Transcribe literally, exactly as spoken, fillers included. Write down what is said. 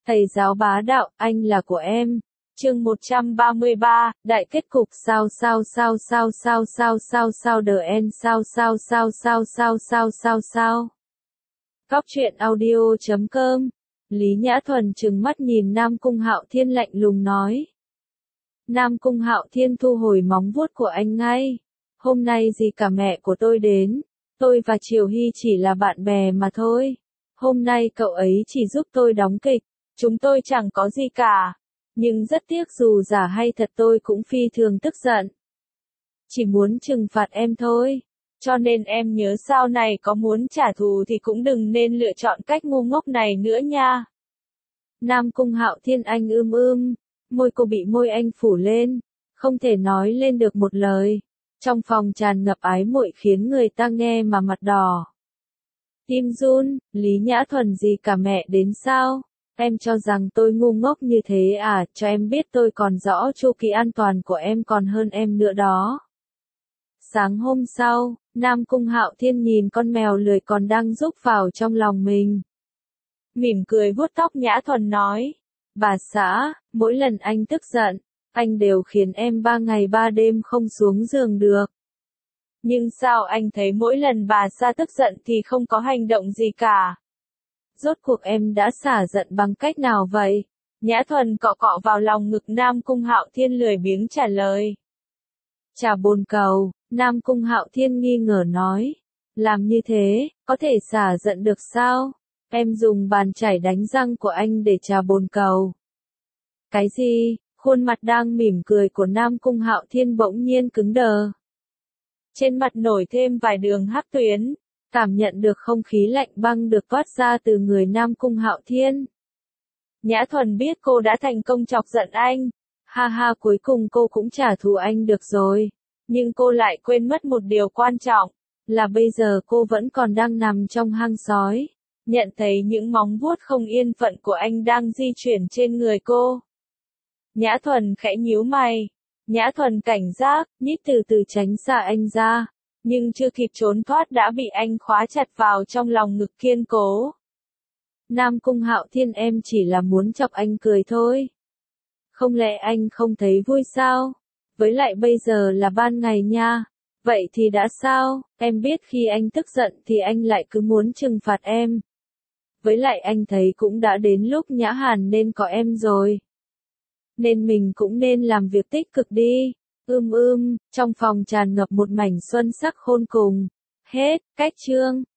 Thầy giáo bá đạo, anh là của em. Chương một trăm ba mươi ba, đại kết cục sao sao sao sao sao sao sao sao the end sao sao sao sao sao sao sao sao. Góc truyện audio chấm com. Lý Nhã Thuần trừng mắt nhìn Nam Cung Hạo Thiên lạnh lùng nói. Nam Cung Hạo Thiên thu hồi móng vuốt của anh ngay. Hôm nay gì cả mẹ của tôi đến. Tôi và Triều Hy chỉ là bạn bè mà thôi. Hôm nay cậu ấy chỉ giúp tôi đóng kịch. Chúng tôi chẳng có gì cả. Nhưng rất tiếc dù giả hay thật tôi cũng phi thường tức giận. Chỉ muốn trừng phạt em thôi. Cho nên em nhớ sau này có muốn trả thù thì cũng đừng nên lựa chọn cách ngu ngốc này nữa nha. Nam Cung Hạo Thiên anh ưm ưm. Môi cô bị môi anh phủ lên. Không thể nói lên được một lời. Trong phòng tràn ngập ái muội khiến người ta nghe mà mặt đỏ. Tim run, Lý Nhã Thuần gì cả mẹ đến sao? Em cho rằng tôi ngu ngốc như thế à, cho em biết tôi còn rõ chu kỳ an toàn của em còn hơn em nữa đó. Sáng hôm sau, Nam Cung Hạo Thiên nhìn con mèo lười còn đang rúc vào trong lòng mình. Mỉm cười vuốt tóc Nhã Thuần nói, bà xã, mỗi lần anh tức giận, anh đều khiến em ba ngày ba đêm không xuống giường được. Nhưng sao anh thấy mỗi lần bà xã tức giận thì không có hành động gì cả? Rốt cuộc em đã xả giận bằng cách nào vậy? Nhã Thuần cọ cọ vào lòng ngực Nam Cung Hạo Thiên lười biếng trả lời. Trà bồn cầu, Nam Cung Hạo Thiên nghi ngờ nói. Làm như thế, có thể xả giận được sao? Em dùng bàn chải đánh răng của anh để trà bồn cầu. Cái gì? Khuôn mặt đang mỉm cười của Nam Cung Hạo Thiên bỗng nhiên cứng đờ. Trên mặt nổi thêm vài đường hắc tuyến. Cảm nhận được không khí lạnh băng được toát ra từ người Nam Cung Hạo Thiên. Nhã Thuần biết cô đã thành công chọc giận anh. Ha ha, cuối cùng cô cũng trả thù anh được rồi. Nhưng cô lại quên mất một điều quan trọng. Là bây giờ cô vẫn còn đang nằm trong hang sói. Nhận thấy những móng vuốt không yên phận của anh đang di chuyển trên người cô. Nhã Thuần khẽ nhíu mày. Nhã Thuần cảnh giác, nhích từ từ tránh xa anh ra. Nhưng chưa kịp trốn thoát đã bị anh khóa chặt vào trong lòng ngực kiên cố. Nam Cung Hạo Thiên em chỉ là muốn chọc anh cười thôi. Không lẽ anh không thấy vui sao? Với lại bây giờ là ban ngày nha. Vậy thì đã sao? Em biết khi anh tức giận thì anh lại cứ muốn trừng phạt em. Với lại anh thấy cũng đã đến lúc Nhã Hàn nên có em rồi. Nên mình cũng nên làm việc tích cực đi. Ưm ưm, trong phòng tràn ngập một mảnh xuân sắc khôn cùng. Hết, cách chương.